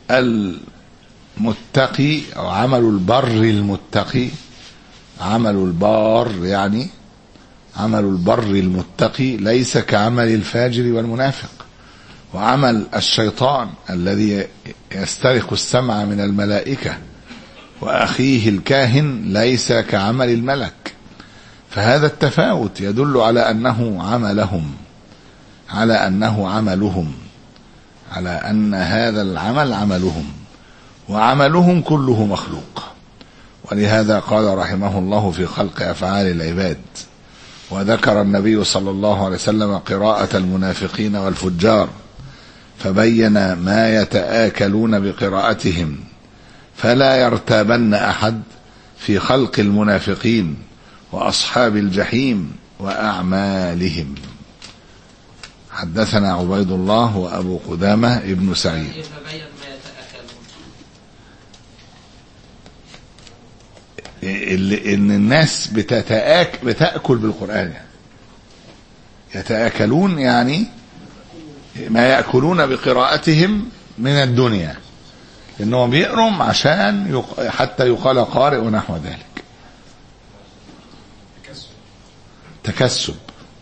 المتقي أو عمل البر المتقي، عمل البار يعني عمل البر المتقي ليس كعمل الفاجر والمنافق. وعمل الشيطان الذي يسترق السمع من الملائكة وأخيه الكاهن ليس كعمل الملك. فهذا التفاوت يدل على أنه عملهم على أنه عملهم على أن هذا العمل عملهم، وعملهم كله مخلوق. ولهذا قال رحمه الله في خلق أفعال العباد، وذكر النبي صلى الله عليه وسلم قراءة المنافقين والفجار، فبين ما يتآكلون بقراءتهم، فلا يرتابن أحد في خلق المنافقين وأصحاب الجحيم وأعمالهم. حدثنا عبيد الله وأبو قدامة ابن سعيد. إن الناس بتتآك بتأكل بالقرآن، يتآكلون يعني ما يأكلون بقراءتهم من الدنيا، إنهم بيقرم عشان يق... حتى يقال قارئ ونحو ذلك. تكسب.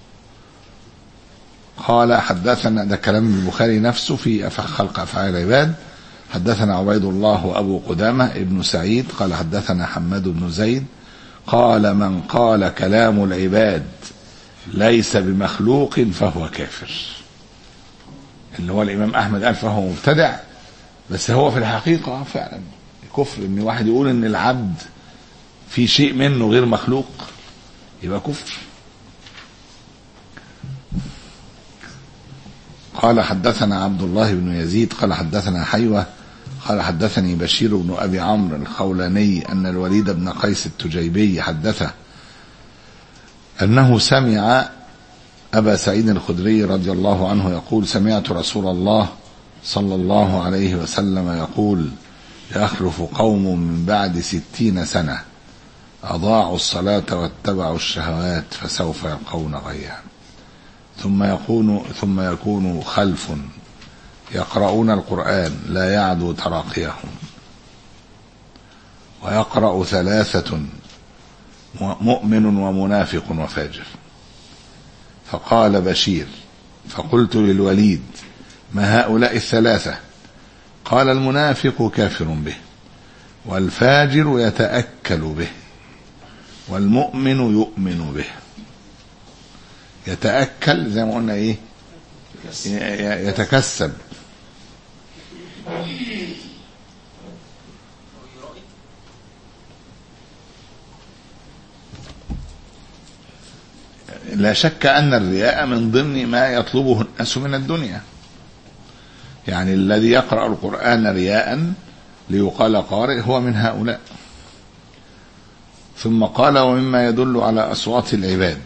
قال حدثنا، ده كلام البخاري نفسه في خلق أفعال العباد. حدثنا عبيد الله وأبو قدامة ابن سعيد قال حدثنا حماد بن زيد قال من قال كلام العباد ليس بمخلوق فهو كافر. اللي هو الإمام أحمد قال فهو مبتدع، بس هو في الحقيقة فعلا كفر. إن واحد يقول إن العبد في شيء منه غير مخلوق يبقى كفر. قال حدثنا عبد الله بن يزيد قال حدثنا حيوة قال حدثني بشير بن أبي عمرو الخولاني أن الوليد بن قيس التجيبي حدثه أنه سمع أبا سعيد الخدري رضي الله عنه يقول سمعت رسول الله صلى الله عليه وسلم يقول يخلف قوم من بعد ستين سنة أضاعوا الصلاة واتبعوا الشهوات فسوف يلقون غيا ثم يكون ثم يكون خلف يقرؤون القرآن لا يعدو تراقيهم ويقرأ ثلاثة مؤمن ومنافق وفاجر. فقال بشير فقلت للوليد ما هؤلاء الثلاثة؟ قال المنافق كافر به، والفاجر يتأكل به، والمؤمن يؤمن به. يتأكل زي ما قلنا ايه، يتكسب. لا شك أن الرياء من ضمن ما يطلبه الناس من الدنيا. يعني الذي يقرأ القرآن رياء ليقال قارئ هو من هؤلاء. ثم قال ومما يدل على أصوات العباد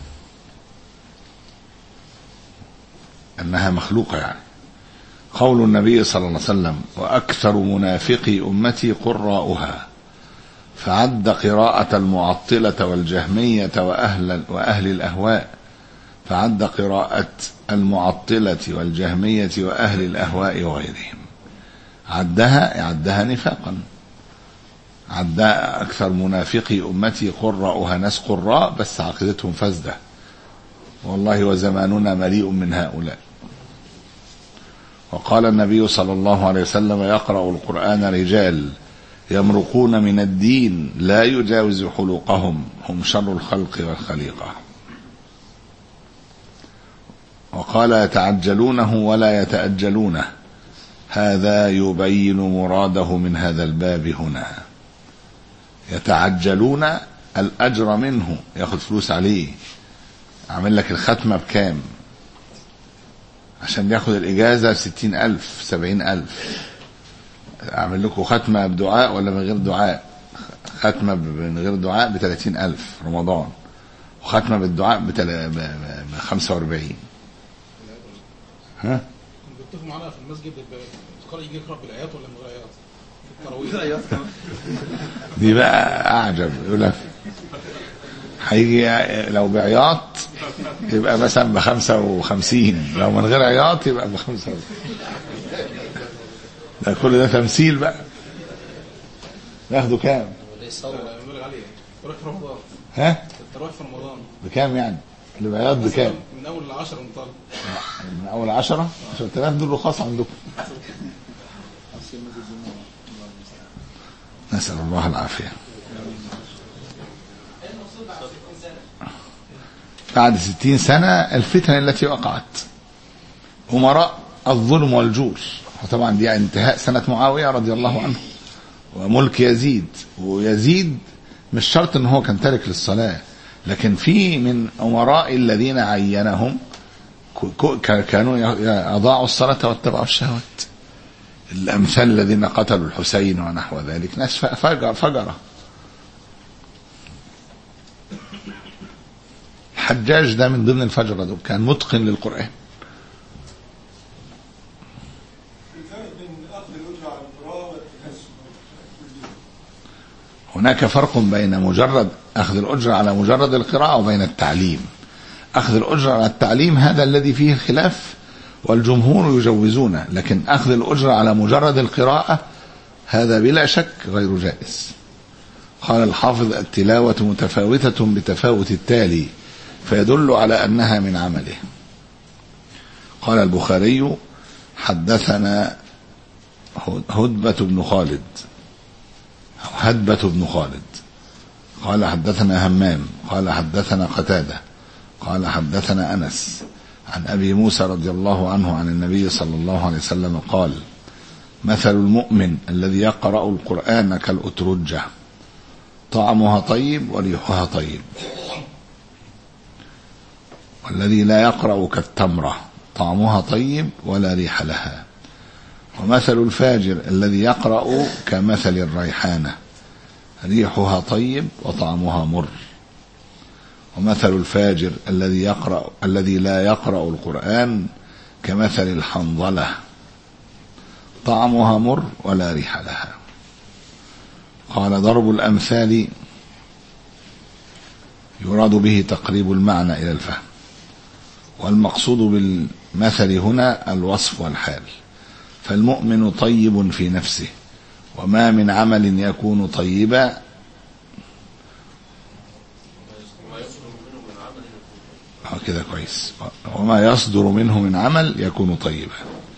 أنها مخلوقة، يعني قول النبي صلى الله عليه وسلم وأكثر منافقي أمتي قراؤها، فعد قراءة المعطلة والجهمية وأهل, وأهل الأهواء فعد قراءة المعطلة والجهمية وأهل الأهواء وغيرهم، عدها عدها نفاقا. عدها أكثر منافقي أمتي قراؤها، ناس قراء بس عقيدتهم فاسدة والله وزماننا مليء من هؤلاء. وقال النبي صلى الله عليه وسلم يقرأ القرآن رجال يمرقون من الدين لا يجاوز حلوقهم هم شر الخلق والخليقة. وقال يتعجلونه ولا يتأجلونه، هذا يبين مراده من هذا الباب هنا. يتعجلون الأجر منه، ياخد فلوس عليه، عامل لك الختمة بكام عشان ياخد الإجازة ستين ألف سبعين ألف، أعمل لكم ختمة بدعاء ولا من غير دعاء؟ ختمة من غير دعاء بثلاثين ألف رمضان، وختمة بالدعاء بخمسة واربعين. ها؟ بيتفقوا معانا في المسجد القارئ يجي يقرأ بالآيات ولا من غير آيات؟ في التراويح دي بقى أعجب، يقول لك هيجي لو بعياط يبقى مثلا بخمسة وخمسين، لو من غير عياط يبقى بخمسة. ده كل ده تمثيل بقى. ياخدوا كام؟ ها؟ التراويح في رمضان بكام يعني؟ اللي بعياط بكام؟ من أول العشرة مطالب. من أول عشرة؟ عشرة آلاف دول رخاص عندكم. نسأل الله العافية. بعد ستين سنة الفتن التي وقعت، أمراء الظلم والجور، وطبعا دي انتهاء سنة معاوية رضي الله عنه وملك يزيد. ويزيد مش شرط ان هو كان تارك للصلاة، لكن في من أمراء الذين عينهم كانوا أضاعوا الصلاة واتبعوا الشهوات، الأمثال الذين قتلوا الحسين ونحو ذلك، ناس فجر فجرة. الحجاج ده من ضمن الفجرة دول، كان متقن للقرآن. هناك فرق بين مجرد أخذ الأجرة على مجرد القراءة وبين التعليم. أخذ الأجرة على التعليم هذا الذي فيه الخلاف، والجمهور يجوزونه، لكن أخذ الأجرة على مجرد القراءة هذا بلا شك غير جائز. قال الحافظ التلاوة متفاوتة بتفاوت التالي فيدل على أنها من عمله. قال البخاري حدثنا هدبة بن خالد أو هدبة بن خالد قال حدثنا همام قال حدثنا قتادة قال حدثنا أنس عن أبي موسى رضي الله عنه عن النبي صلى الله عليه وسلم قال مثل المؤمن الذي يقرأ القرآن كالأترجة طعمها طيب وريحها طيب، والذي لا يقرأ كالتمرة طعمها طيب ولا ريح لها. ومثل الفاجر الذي يقرأ كمثل الريحانة ريحها طيب وطعمها مر. ومثل الفاجر الذي يقرأ الذي لا يقرأ القرآن كمثل الحنظلة طعمها مر ولا ريح لها. قال ضرب الأمثال يراد به تقريب المعنى إلى الفهم، والمقصود بالمثل هنا الوصف والحال. فالمؤمن طيب في نفسه، وما من عمل يكون طيبا كده كويس وما يصدر منه من عمل يكون طيبا.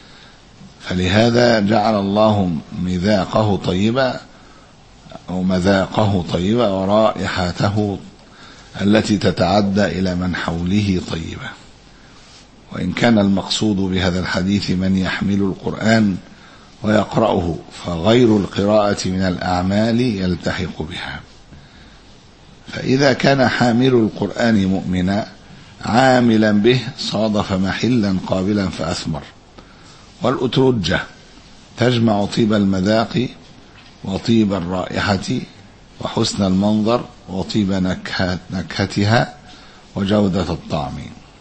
فلهذا جعل الله مذاقه طيبا أو مذاقه طيبا ورائحته التي تتعدى إلى من حوله طيبة. وإن كان المقصود بهذا الحديث من يحمل القرآن ويقرأه، فغير القراءة من الأعمال يلتحق بها. فإذا كان حامل القرآن مؤمنا عاملا به صادف محلا قابلا فأثمر. والأترجة تجمع طيب المذاق وطيب الرائحة وحسن المنظر وطيب نكهتها وجودة الطعم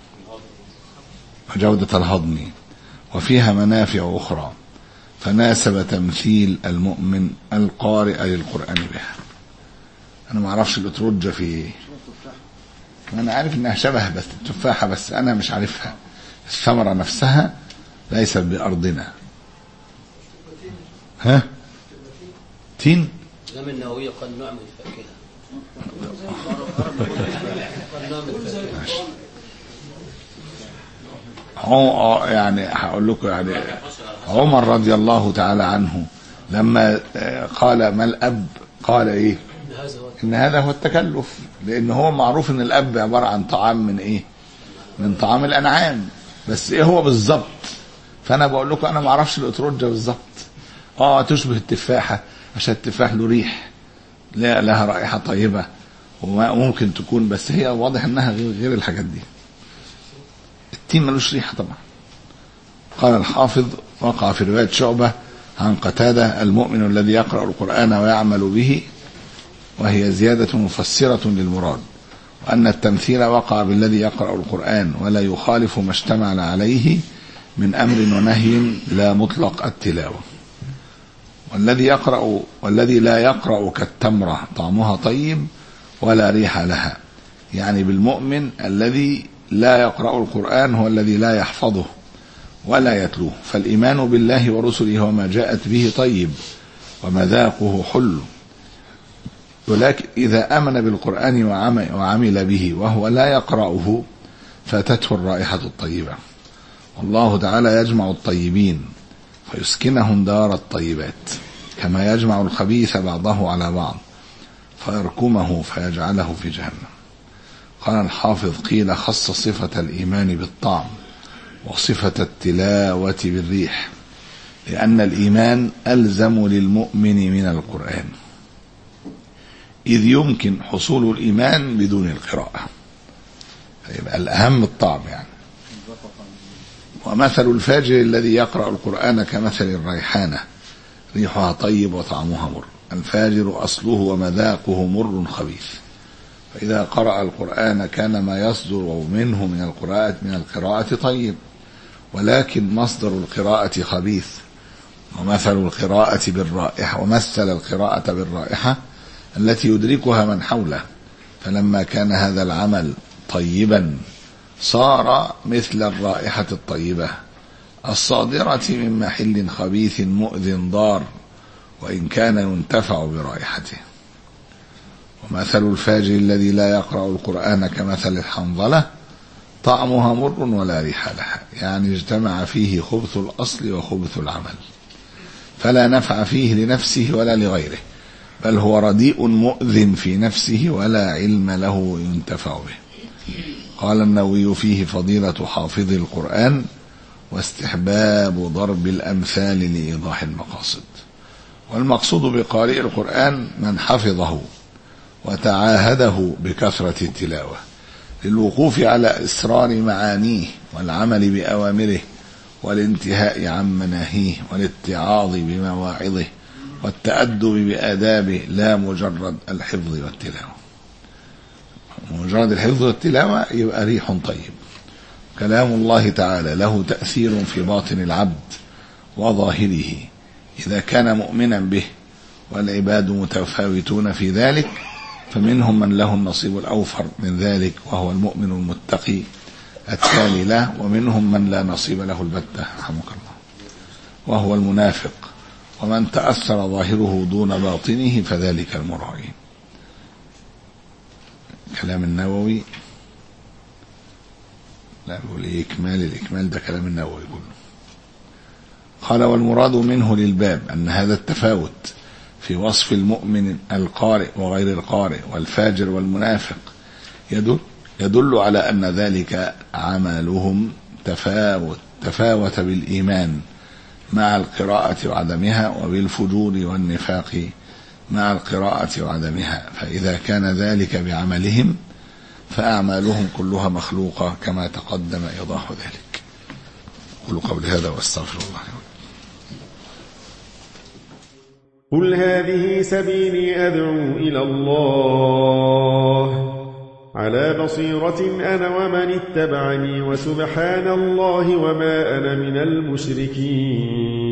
وجودة الهضم، وفيها منافع أخرى، فناسب تمثيل المؤمن القارئ للقرآن بها. أنا ما أعرفش الأترجة في إيه، أنا عارف إنها شبه بس التفاحة، بس أنا مش عارفها. الثمرة نفسها ليست بأرضنا. ها؟ تين؟ الإمام النووي قال نوع من الفاكهة. يعني هقول لكم يعني عمر رضي الله تعالى عنه لما قال ما الأب قال إيه؟ إن هذا هو التكلف، لأن هو معروف إن الأب عبارة عن طعام من إيه؟ من طعام الأنعام، بس إيه هو بالظبط؟ فأنا بقول لكم أنا ما أعرفش الأترجة بالظبط. آه تشبه التفاحة عشان التفاح له ريح، لا لها رائحة طيبة وممكن تكون، بس هي واضح إنها غير غير الحاجات دي. التين ملوش ريحة طبعا. قال الحافظ وقع في رواية شعبة عن قتادة المؤمن الذي يقرأ القرآن ويعمل به، وهي زيادة مفسرة للمراد، وأن التمثيل وقع بالذي يقرأ القرآن ولا يخالف ما اشتمل عليه من أمر ونهي لا مطلق التلاوة. والذي يقرأ والذي لا يقرأ كالتمرة طعمها طيب ولا ريح لها، يعني بالمؤمن الذي لا يقرأ القرآن هو الذي لا يحفظه ولا يتلوه، فالإيمان بالله ورسله وما جاءت به طيب ومذاقه حل، ولكن إذا آمن بالقرآن وعمل به وهو لا يقرأه فاتته الرائحة الطيبة. والله تعالى يجمع الطيبين فيسكنهم دار الطيبات، كما يجمع الخبيث بعضه على بعض فيركمه فيجعله في جهنم. قال الحافظ قيل خص صفة الإيمان بالطعم وصفة التلاوة بالريح، لأن الإيمان ألزم للمؤمن من القرآن، إذ يمكن حصول الإيمان بدون القراءة، يبقى الأهم الطعم يعني. ومثل الفاجر الذي يقرأ القرآن كمثل الريحانة ريحها طيب وطعمها مر، الفاجر أصله ومذاقه مر خبيث، فإذا قرأ القرآن كان ما يصدر منه من القراءة من القراءة طيب، ولكن مصدر القراءة خبيث. ومثل القراءة بالرائحة ومثل القراءة بالرائحة التي يدركها من حوله، فلما كان هذا العمل طيبا صار مثل الرائحة الطيبة الصادرة من محل خبيث مؤذ ضار، وإن كان ينتفع برائحته. ومثل الفاجر الذي لا يقرأ القرآن كمثل الحنظلة طعمها مر ولا ريح لها، يعني اجتمع فيه خبث الأصل وخبث العمل، فلا نفع فيه لنفسه ولا لغيره، بل هو رديء مؤذن في نفسه ولا علم له ينتفع به. قال النووي فيه فضيلة حافظ القرآن واستحباب ضرب الأمثال لإيضاح المقاصد. والمقصود بقارئ القرآن من حفظه وتعاهده بكثرة التلاوة للوقوف على إسرار معانيه والعمل بأوامره والانتهاء عن مناهيه والاتعاظ بمواعظه والتأدب بآدابه، لا مجرد الحفظ والتلاوة. مجرد الحفظ والتلاوة يبقى ريح طيب. كلام الله تعالى له تأثير في باطن العبد وظاهره إذا كان مؤمنا به، والعباد متفاوتون في ذلك، فمنهم من له النصيب الأوفر من ذلك وهو المؤمن المتقي التالي له، ومنهم من لا نصيب له البتة رحمك الله وهو المنافق، ومن تأثر ظاهره دون باطنه فذلك المرائي. كلام النووي لا بيقول إيه إكمال، الإكمال ده كلام النووي كله. قال والمراد منه للباب أن هذا التفاوت في وصف المؤمن القارئ وغير القارئ والفاجر والمنافق يدل, يدل على أن ذلك عملهم تفاوت تفاوت بالإيمان مع القراءة وعدمها، وبالفجور والنفاق مع القراءة وعدمها، فإذا كان ذلك بعملهم فأعمالهم كلها مخلوقة كما تقدم إيضاح ذلك. قولوا قولي هذا واستغفر الله. قل هذه سبيلي أدعو إلى الله على بصيرة أنا ومن اتبعني، وسبحان الله وما أنا من المشركين.